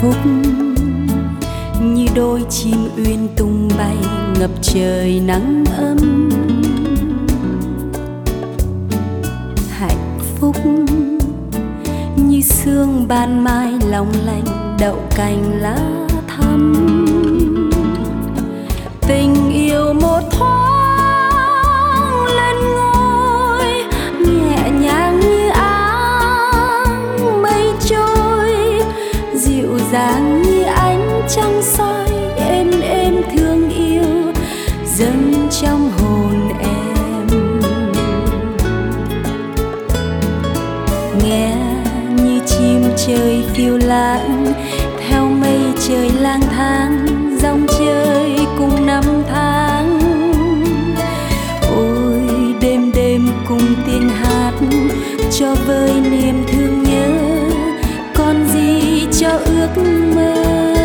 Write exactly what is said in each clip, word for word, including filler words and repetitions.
phúc như đôi chim uyên tung bay ngập trời nắng ấm. Hạnh phúc như sương ban mai long lanh đậu cành lá thắm. Tình yêu một thoáng lên ngôi nhẹ nhàng như áng mây trôi, dịu dàng như ánh trăng soi êm êm thương yêu dâng trong hồn em. Nghe như chim trời phiêu lãng theo mây trời lang thang, dòng chơi cùng năm tháng. Ôi đêm đêm cùng tiếng hát cho vơi niềm thương nhớ, còn gì cho ước mơ.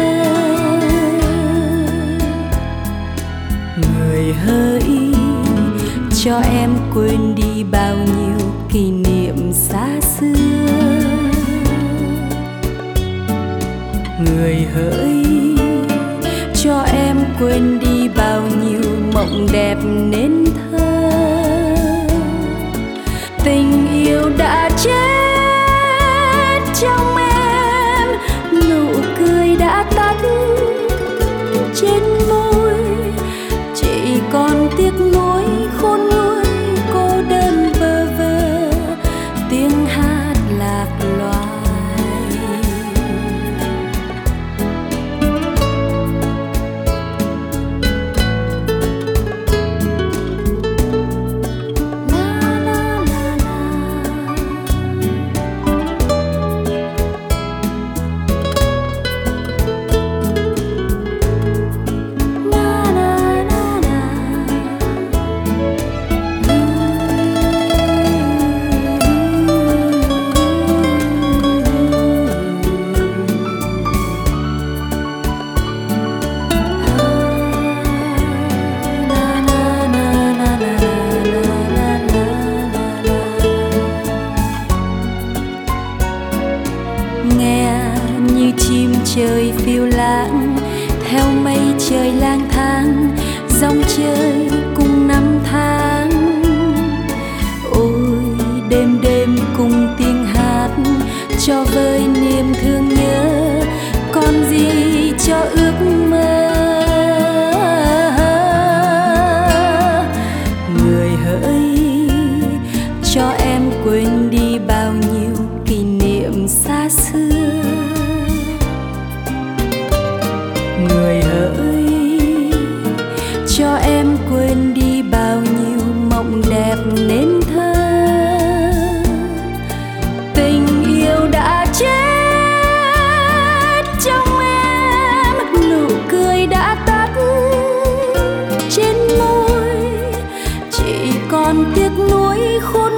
Người hỡi cho em quên đi bao nhiêu kỷ niệm xa xưa. Người hỡi cho em quên đi bao nhiêu mộng đẹp nên thơ. Tình yêu đã chết trong em, nụ cười đã tắt trên môi, chỉ còn tiếc nuối khôn nguôi cô đơn bơ vơ tiếng hát lạc loài. Trời phiêu lãng theo mây trời lang thang, dòng chơi cùng năm tháng. Ôi đêm đêm cùng tiếng hát cho vơi niềm thương nhớ, còn gì cho ước mơ. Người hỡi cho em quên đi bao nhiêu kỷ niệm xa xưa. Người hỡi cho em quên đi bao nhiêu mộng đẹp nên thơ. Tình yêu đã chết trong em, nụ cười đã tắt trên môi, chỉ còn tiếc nuối khôn